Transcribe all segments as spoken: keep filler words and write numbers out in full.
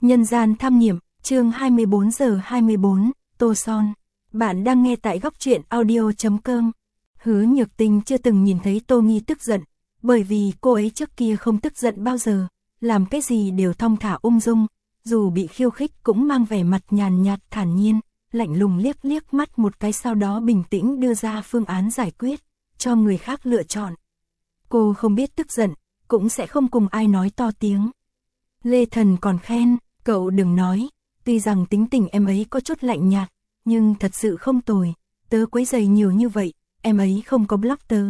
Nhân gian tham nghiệm, chương hai mươi bốn giờ hai mươi bốn, Tô Son. Bạn đang nghe tại góc truyện audio chấm com. Hứa Nhược Tinh chưa từng nhìn thấy Tô Nghi tức giận, bởi vì cô ấy trước kia không tức giận bao giờ, làm cái gì đều thong thả ung dung, dù bị khiêu khích cũng mang vẻ mặt nhàn nhạt thản nhiên, lạnh lùng liếc liếc mắt một cái, sau đó bình tĩnh đưa ra phương án giải quyết, cho người khác lựa chọn. Cô không biết tức giận, cũng sẽ không cùng ai nói to tiếng. Lê Thần còn khen, cậu đừng nói, tuy rằng tính tình em ấy có chút lạnh nhạt, nhưng thật sự không tồi, tớ quấy rầy nhiều như vậy, em ấy không có block tớ.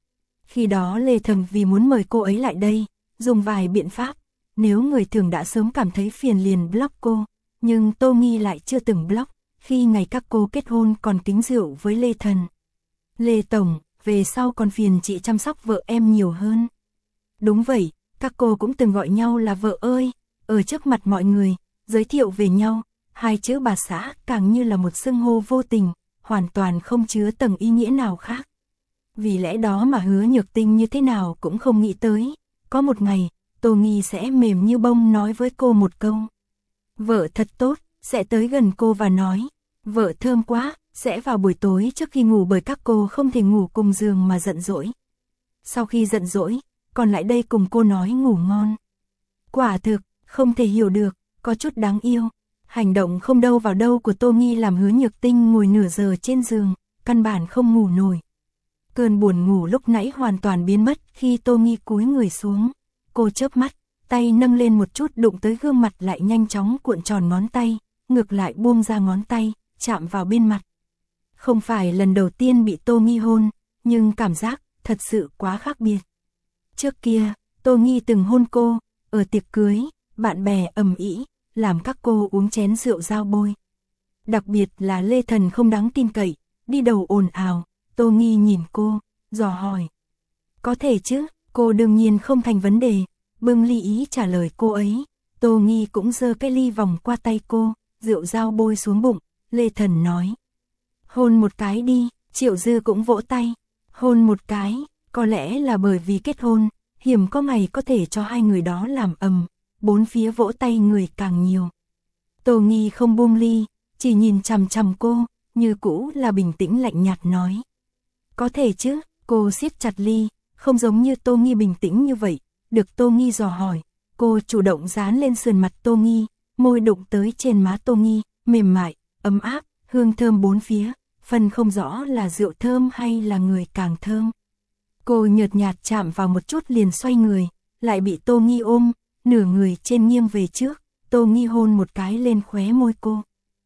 Khi đó Lê Thần vì muốn mời cô ấy lại đây, dùng vài biện pháp, nếu người thường đã sớm cảm thấy phiền liền block cô, nhưng Tô Nghi lại chưa từng block, khi ngày các cô kết hôn còn kính rượu với Lê Thần. Lê Tổng, về sau còn phiền chị chăm sóc vợ em nhiều hơn. Đúng vậy, các cô cũng từng gọi nhau là vợ ơi, ở trước mặt mọi người, giới thiệu về nhau, hai chữ bà xã càng như là một xưng hô vô tình, hoàn toàn không chứa tầng ý nghĩa nào khác. Vì lẽ đó mà Hứa Nhược Tinh như thế nào cũng không nghĩ tới, có một ngày, Tô Nghi sẽ mềm như bông nói với cô một câu. Vợ thật tốt, sẽ tới gần cô và nói, vợ thơm quá, sẽ vào buổi tối trước khi ngủ bởi các cô không thể ngủ cùng giường mà giận dỗi. Sau khi giận dỗi, còn lại đây cùng cô nói ngủ ngon. Quả thực, không thể hiểu được, có chút đáng yêu. Hành động không đâu vào đâu của Tô Nghi làm Hứa Nhược Tinh ngồi nửa giờ trên giường, căn bản không ngủ nổi. Cơn buồn ngủ lúc nãy hoàn toàn biến mất khi Tô Nghi cúi người xuống. Cô chớp mắt, tay nâng lên một chút đụng tới gương mặt lại nhanh chóng cuộn tròn ngón tay, ngược lại buông ra ngón tay, chạm vào bên mặt. Không phải lần đầu tiên bị Tô Nghi hôn, nhưng cảm giác thật sự quá khác biệt. Trước kia, Tô Nghi từng hôn cô, ở tiệc cưới, bạn bè ầm ĩ, làm các cô uống chén rượu giao bôi. Đặc biệt là Lê Thần không đáng tin cậy, đi đầu ồn ào, Tô Nghi nhìn cô, dò hỏi. Có thể chứ, cô đương nhiên không thành vấn đề, bưng ly ý trả lời cô ấy. Tô Nghi cũng giơ cái ly vòng qua tay cô, rượu giao bôi xuống bụng, Lê Thần nói. Hôn một cái đi, Triệu Dư cũng vỗ tay, hôn một cái, có lẽ là bởi vì kết hôn, hiểm có ngày có thể cho hai người đó làm ầm, bốn phía vỗ tay người càng nhiều. Tô Nghi không buông ly, chỉ nhìn chằm chằm cô, như cũ là bình tĩnh lạnh nhạt nói. Có thể chứ, cô siết chặt ly, không giống như Tô Nghi bình tĩnh như vậy, được Tô Nghi dò hỏi, cô chủ động dán lên sườn mặt Tô Nghi, môi đụng tới trên má Tô Nghi, mềm mại, ấm áp, hương thơm bốn phía, phân không rõ là rượu thơm hay là người càng thơm. Cô nhợt nhạt chạm vào một chút liền xoay người, lại bị Tô Nghi ôm, nửa người trên nghiêng về trước, Tô Nghi hôn một cái lên khóe môi cô.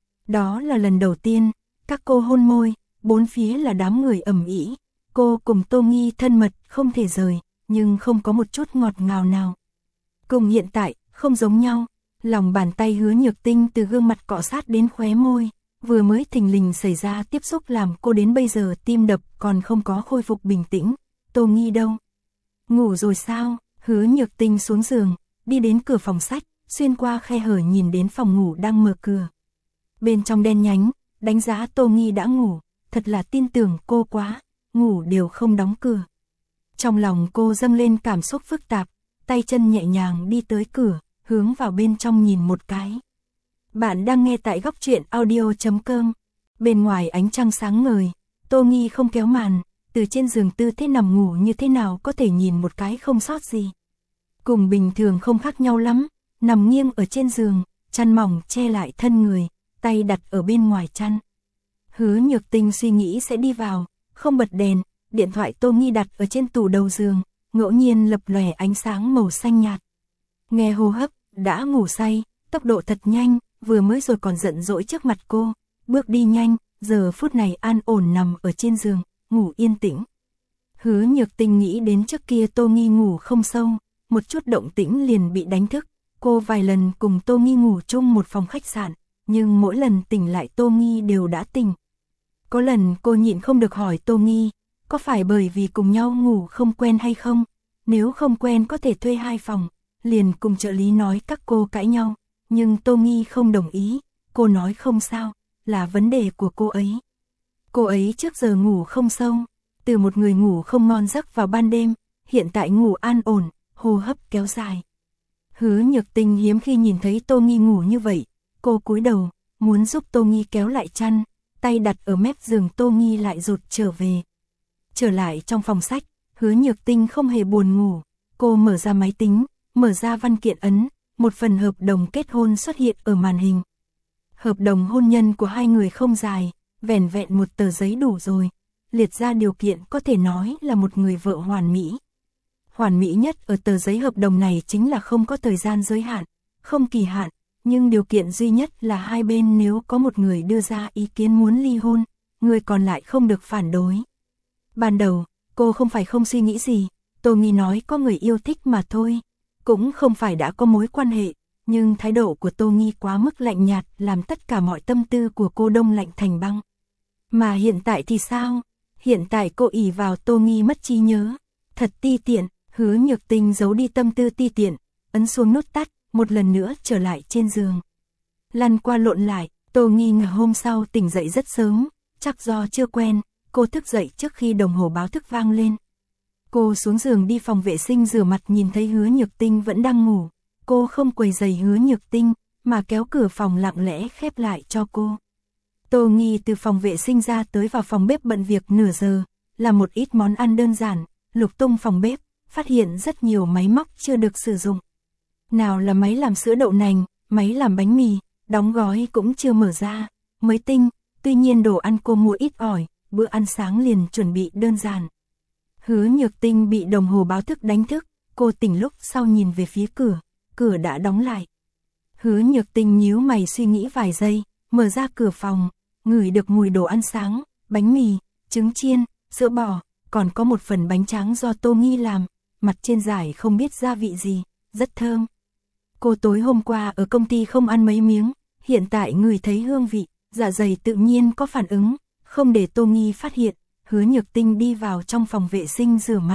Đó là lần đầu tiên, các cô hôn môi, bốn phía là đám người ầm ĩ, cô cùng Tô Nghi thân mật không thể rời, nhưng không có một chút ngọt ngào nào. Cùng hiện tại, không giống nhau, lòng bàn tay Hứa Nhược Tinh từ gương mặt cọ sát đến khóe môi, vừa mới thình lình xảy ra tiếp xúc làm cô đến bây giờ tim đập còn không có khôi phục bình tĩnh. Tô Nghi đâu? Ngủ rồi sao? Hứa Nhược Tinh xuống giường, đi đến cửa phòng sách, xuyên qua khe hở nhìn đến phòng ngủ đang mở cửa. Bên trong đen nhánh, đánh giá Tô Nghi đã ngủ, thật là tin tưởng cô quá, ngủ đều không đóng cửa. Trong lòng cô dâng lên cảm xúc phức tạp, tay chân nhẹ nhàng đi tới cửa, hướng vào bên trong nhìn một cái. Bạn đang nghe tại góc truyện audio chấm com. Bên ngoài ánh trăng sáng ngời, Tô Nghi không kéo màn, từ trên giường tư thế nằm ngủ như thế nào có thể nhìn một cái không sót gì. Cùng bình thường không khác nhau lắm, nằm nghiêng ở trên giường, chăn mỏng che lại thân người, tay đặt ở bên ngoài chăn. Hứa Nhược Tinh suy nghĩ sẽ đi vào, không bật đèn, điện thoại Tô Nghi đặt ở trên tủ đầu giường, ngẫu nhiên lập lòe ánh sáng màu xanh nhạt. Nghe hô hấp, đã ngủ say, tốc độ thật nhanh, vừa mới rồi còn giận dỗi trước mặt cô, bước đi nhanh, giờ phút này an ổn nằm ở trên giường, ngủ yên tĩnh. Hứa Nhược Tinh nghĩ đến trước kia Tô Nghi ngủ không sâu, một chút động tĩnh liền bị đánh thức, cô vài lần cùng Tô Nghi ngủ chung một phòng khách sạn, nhưng mỗi lần tỉnh lại Tô Nghi đều đã tỉnh. Có lần cô nhịn không được hỏi Tô Nghi, có phải bởi vì cùng nhau ngủ không quen hay không? Nếu không quen có thể thuê hai phòng, liền cùng trợ lý nói các cô cãi nhau, nhưng Tô Nghi không đồng ý, cô nói không sao, là vấn đề của cô ấy. Cô ấy trước giờ ngủ không sâu, từ một người ngủ không ngon giấc vào ban đêm, hiện tại ngủ an ổn, hô hấp kéo dài. Hứa Nhược Tinh hiếm khi nhìn thấy Tô Nghi ngủ như vậy, cô cúi đầu, muốn giúp Tô Nghi kéo lại chăn, tay đặt ở mép giường Tô Nghi lại rụt trở về. Trở lại trong phòng sách, Hứa Nhược Tinh không hề buồn ngủ, cô mở ra máy tính, mở ra văn kiện ấn, một phần hợp đồng kết hôn xuất hiện ở màn hình. Hợp đồng hôn nhân của hai người không dài, vẻn vẹn một tờ giấy đủ rồi, liệt ra điều kiện có thể nói là một người vợ hoàn mỹ. Hoàn mỹ nhất ở tờ giấy hợp đồng này chính là không có thời gian giới hạn, không kỳ hạn, nhưng điều kiện duy nhất là hai bên nếu có một người đưa ra ý kiến muốn ly hôn, người còn lại không được phản đối. Ban đầu, cô không phải không suy nghĩ gì, Tô Nghi nói có người yêu thích mà thôi, cũng không phải đã có mối quan hệ, nhưng thái độ của Tô Nghi quá mức lạnh nhạt làm tất cả mọi tâm tư của cô đông lạnh thành băng. Mà hiện tại thì sao? Hiện tại cô ỷ vào Tô Nghi mất trí nhớ, thật ti tiện. Hứa Nhược Tinh giấu đi tâm tư ti tiện, ấn xuống nút tắt, một lần nữa trở lại trên giường. Lăn qua lộn lại, Tô Nghi ngày hôm sau tỉnh dậy rất sớm, chắc do chưa quen, cô thức dậy trước khi đồng hồ báo thức vang lên. Cô xuống giường đi phòng vệ sinh rửa mặt nhìn thấy Hứa Nhược Tinh vẫn đang ngủ, cô không quấy rầy Hứa Nhược Tinh, mà kéo cửa phòng lặng lẽ khép lại cho cô. Tô Nghi từ phòng vệ sinh ra tới vào phòng bếp bận việc nửa giờ, làm một ít món ăn đơn giản, lục tung phòng bếp, phát hiện rất nhiều máy móc chưa được sử dụng. Nào là máy làm sữa đậu nành, máy làm bánh mì, đóng gói cũng chưa mở ra, mới tinh, tuy nhiên đồ ăn cô mua ít ỏi, bữa ăn sáng liền chuẩn bị đơn giản. Hứa Nhược Tinh bị đồng hồ báo thức đánh thức, cô tỉnh lúc sau nhìn về phía cửa, cửa đã đóng lại. Hứa Nhược Tinh nhíu mày suy nghĩ vài giây, mở ra cửa phòng, ngửi được mùi đồ ăn sáng, bánh mì, trứng chiên, sữa bò, còn có một phần bánh tráng do Tô Nghi làm, mặt trên giải không biết gia vị gì, rất thơm. Cô tối hôm qua ở công ty không ăn mấy miếng, hiện tại ngửi thấy hương vị, dạ dày tự nhiên có phản ứng, không để Tô Nghi phát hiện, Hứa Nhược Tinh đi vào trong phòng vệ sinh rửa mặt.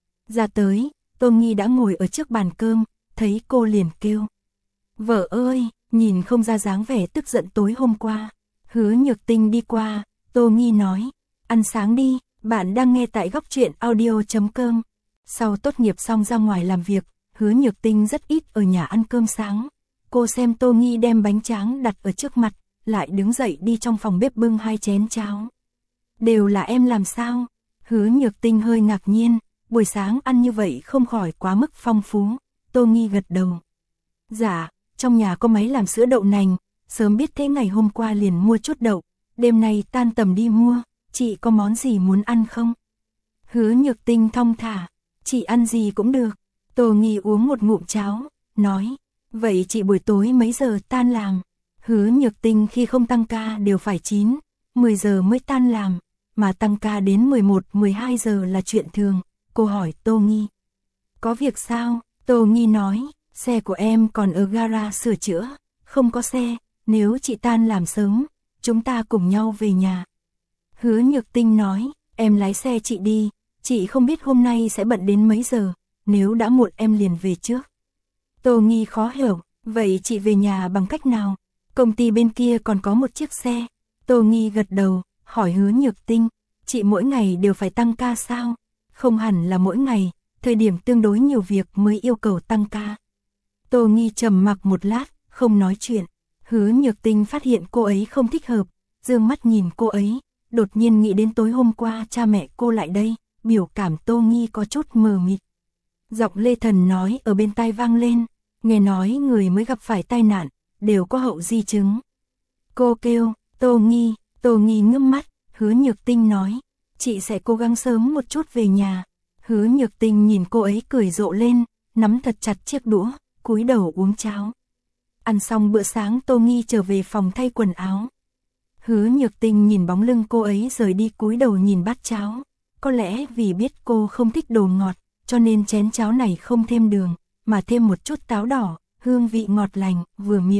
Ra tới, Tô Nghi đã ngồi ở trước bàn cơm, thấy cô liền kêu. Vợ ơi, nhìn không ra dáng vẻ tức giận tối hôm qua. Hứa Nhược Tinh đi qua, Tô Nghi nói, ăn sáng đi, bạn đang nghe tại góc truyện audio chấm com. Sau tốt nghiệp xong ra ngoài làm việc, Hứa Nhược Tinh rất ít ở nhà ăn cơm sáng. Cô xem Tô Nghi đem bánh tráng đặt ở trước mặt, lại đứng dậy đi trong phòng bếp bưng hai chén cháo. Đều là em làm sao? Hứa Nhược Tinh hơi ngạc nhiên, buổi sáng ăn như vậy không khỏi quá mức phong phú. Tô Nghi gật đầu. Dạ, trong nhà có máy làm sữa đậu nành, sớm biết thế ngày hôm qua liền mua chút đậu, đêm nay tan tầm đi mua, chị có món gì muốn ăn không? Hứa Nhược Tinh thong thả, chị ăn gì cũng được. Tô Nghi uống một ngụm cháo, nói, vậy chị buổi tối mấy giờ tan làm? Hứa Nhược Tinh khi không tăng ca đều phải chín, mười giờ mới tan làm, mà tăng ca đến mười một, mười hai giờ là chuyện thường. Cô hỏi Tô Nghi, có việc sao? Tô Nghi nói, xe của em còn ở gara sửa chữa, không có xe, nếu chị tan làm sớm, chúng ta cùng nhau về nhà. Hứa Nhược Tinh nói, em lái xe chị đi, chị không biết hôm nay sẽ bận đến mấy giờ, nếu đã muộn em liền về trước. Tô Nghi khó hiểu, vậy chị về nhà bằng cách nào? Công ty bên kia còn có một chiếc xe. Tô Nghi gật đầu, hỏi Hứa Nhược Tinh, chị mỗi ngày đều phải tăng ca sao? Không hẳn là mỗi ngày, thời điểm tương đối nhiều việc mới yêu cầu tăng ca. Tô Nghi trầm mặc một lát, không nói chuyện. Hứa Nhược Tinh phát hiện cô ấy không thích hợp, dương mắt nhìn cô ấy, đột nhiên nghĩ đến tối hôm qua cha mẹ cô lại đây, biểu cảm Tô Nghi có chút mờ mịt. Giọng Lê Thần nói ở bên tai vang lên, nghe nói người mới gặp phải tai nạn, đều có hậu di chứng. Cô kêu, Tô Nghi, Tô Nghi ngước mắt, Hứa Nhược Tinh nói, chị sẽ cố gắng sớm một chút về nhà. Hứa Nhược Tinh nhìn cô ấy cười rộ lên, nắm thật chặt chiếc đũa, cúi đầu uống cháo. Ăn xong bữa sáng Tô Nghi trở về phòng thay quần áo. Hứa Nhược Tinh nhìn bóng lưng cô ấy rời đi cúi đầu nhìn bát cháo. Có lẽ vì biết cô không thích đồ ngọt, cho nên chén cháo này không thêm đường, mà thêm một chút táo đỏ, hương vị ngọt lành, vừa miệng.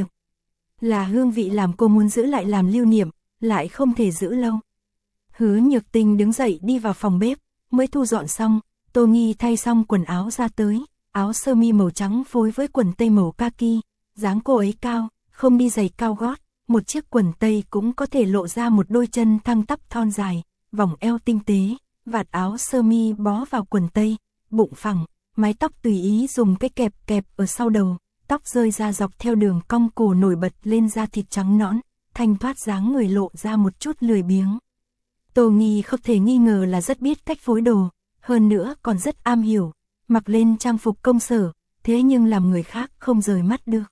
Là hương vị làm cô muốn giữ lại làm lưu niệm, lại không thể giữ lâu. Hứa Nhược Tinh đứng dậy đi vào phòng bếp, mới thu dọn xong, Tô Nghi thay xong quần áo ra tới, áo sơ mi màu trắng phối với quần tây màu kaki, dáng cô ấy cao, không đi giày cao gót, một chiếc quần tây cũng có thể lộ ra một đôi chân thăng tắp thon dài, vòng eo tinh tế, vạt áo sơ mi bó vào quần tây, bụng phẳng, mái tóc tùy ý dùng cái kẹp kẹp ở sau đầu, tóc rơi ra dọc theo đường cong cổ nổi bật lên da thịt trắng nõn, thanh thoát dáng người lộ ra một chút lười biếng. Tô Nghi không thể nghi ngờ là rất biết cách phối đồ, hơn nữa còn rất am hiểu, mặc lên trang phục công sở, thế nhưng làm người khác không rời mắt được.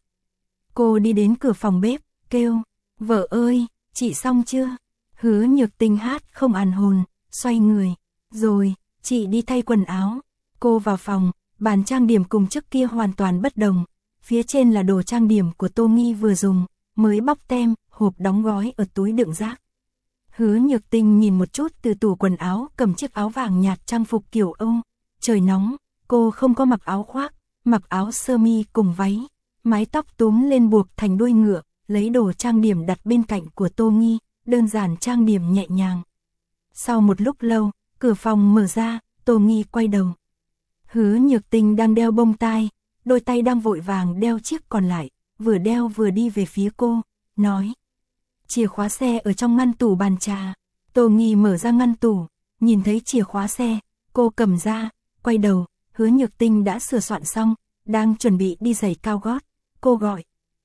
Cô đi đến cửa phòng bếp, kêu, vợ ơi, chị xong chưa? Hứa Nhược Tinh hát không an hồn, xoay người, rồi, chị đi thay quần áo. Cô vào phòng, bàn trang điểm cùng trước kia hoàn toàn bất đồng, phía trên là đồ trang điểm của Tô Nghi vừa dùng, mới bóc tem, hộp đóng gói ở túi đựng rác. Hứa Nhược Tinh nhìn một chút từ tủ quần áo, cầm chiếc áo vàng nhạt trang phục kiểu Âu, trời nóng, cô không có mặc áo khoác, mặc áo sơ mi cùng váy, mái tóc túm lên buộc thành đuôi ngựa, lấy đồ trang điểm đặt bên cạnh của Tô Nghi, đơn giản trang điểm nhẹ nhàng. Sau một lúc lâu, cửa phòng mở ra, Tô Nghi quay đầu. Hứa Nhược Tinh đang đeo bông tai, đôi tay đang vội vàng đeo chiếc còn lại, vừa đeo vừa đi về phía cô, nói. Chìa khóa xe ở trong ngăn tủ bàn trà. Tô Nghi mở ra ngăn tủ, nhìn thấy chìa khóa xe, cô cầm ra, quay đầu, Hứa Nhược Tinh đã sửa soạn xong, đang chuẩn bị đi giày cao gót. Cô gọi.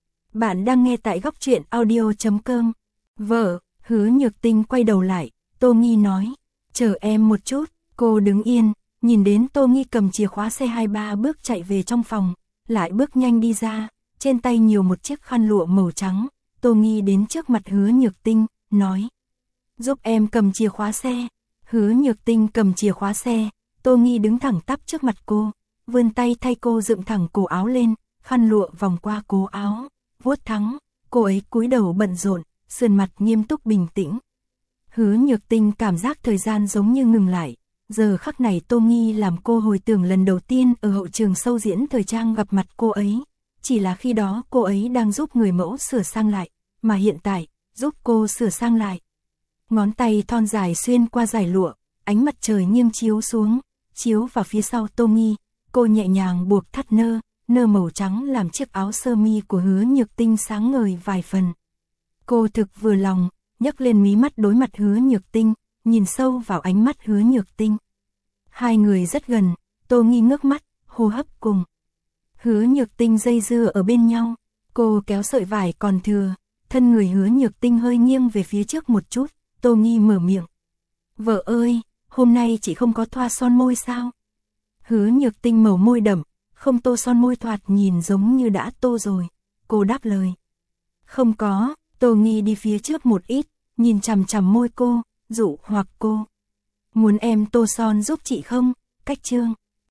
Bạn đang nghe tại góc truyện audio chấm com. Vợ, Hứa Nhược Tinh quay đầu lại, Tô Nghi nói. Chờ em một chút, cô đứng yên, nhìn đến Tô Nghi cầm chìa khóa xe hai ba bước chạy về trong phòng, lại bước nhanh đi ra, trên tay nhiều một chiếc khăn lụa màu trắng. Tô Nghi đến trước mặt Hứa Nhược Tinh, nói. Giúp em cầm chìa khóa xe. Hứa Nhược Tinh cầm chìa khóa xe, Tô Nghi đứng thẳng tắp trước mặt cô, vươn tay thay cô dựng thẳng cổ áo lên, khăn lụa vòng qua cổ áo, vuốt thắng, cô ấy cúi đầu bận rộn, sườn mặt nghiêm túc bình tĩnh. Hứa Nhược Tinh cảm giác thời gian giống như ngừng lại, giờ khắc này Tô Nghi làm cô hồi tưởng lần đầu tiên ở hậu trường show diễn thời trang gặp mặt cô ấy. Chỉ là khi đó cô ấy đang giúp người mẫu sửa sang lại, mà hiện tại, giúp cô sửa sang lại. Ngón tay thon dài xuyên qua dải lụa, ánh mặt trời nghiêng chiếu xuống, chiếu vào phía sau Tô Nghi, cô nhẹ nhàng buộc thắt nơ, nơ màu trắng làm chiếc áo sơ mi của Hứa Nhược Tinh sáng ngời vài phần. Cô thực vừa lòng, nhấc lên mí mắt đối mặt Hứa Nhược Tinh, nhìn sâu vào ánh mắt Hứa Nhược Tinh. Hai người rất gần, Tô Nghi ngước mắt, hô hấp cùng. Hứa Nhược Tinh dây dưa ở bên nhau, cô kéo sợi vải còn thừa, thân người Hứa Nhược Tinh hơi nghiêng về phía trước một chút, Tô Nghi mở miệng. Vợ ơi, hôm nay chị không có thoa son môi sao? Hứa Nhược Tinh màu môi đậm, không tô son môi thoạt nhìn giống như đã tô rồi, cô đáp lời. Không có, Tô Nghi đi phía trước một ít, nhìn chằm chằm môi cô, dụ hoặc cô. Muốn em tô son giúp chị không? Cách trương.